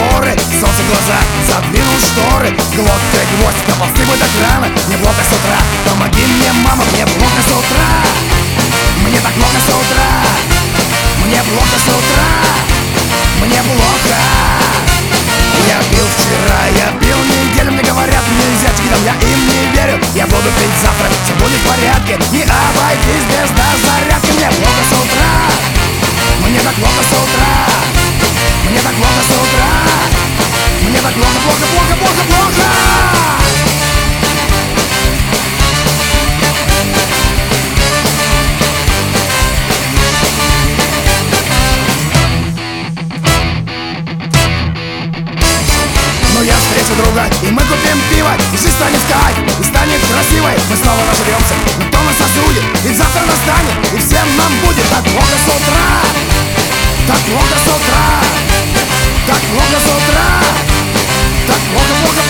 горы. Солнце в глаза, задвинул шторы. Глоткой гвоздь, доползти бы до крана. Мне плохо с утра, помоги мне, мама. Мне плохо с утра, мне так плохо с утра. Мне плохо с утра, мне плохо. Я пил вчера, я пил неделю. Мне говорят, нельзя чекидам, я им не верю. Я буду пить завтра, все будет в порядке. Не обойтись без дозарядки. Мне плохо с утра, мне так плохо с утра. Мне так плохо с утра. Мне так плохо, плохо, плохо, плохо, плохо. Но я встречу друга, и мы купим пиво. И жизнь станет кайф, и станет красивой. Мы снова нажремся, но кто нас осудит? Ведь завтра настанет, и всем нам будет так плохо с утра. Так плохо с утра. Так плохо с утра. Так плохо, плохо,